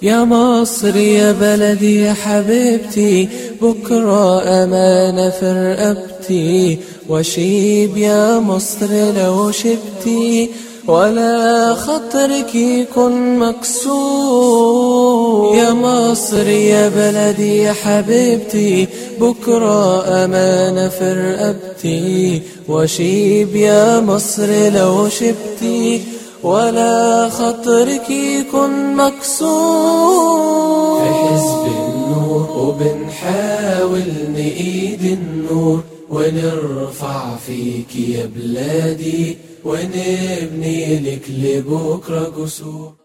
يا مصر يا بلدي يا حبيبتي، بكرة أمانة في رقبتي، وشيب يا مصر لو شبتي، ولا خاطرك يكون مكسور. يا مصر يا بلدي يا حبيبتي، بكرة أمانة في رقبتي، وشيب يا مصر لو شبتي، ولا خاطرك يكون مكسور. في حزب النور وبنحاول نقيد النور، ونرفع فيك يا بلادي، ونبني لك لبكرة جسور.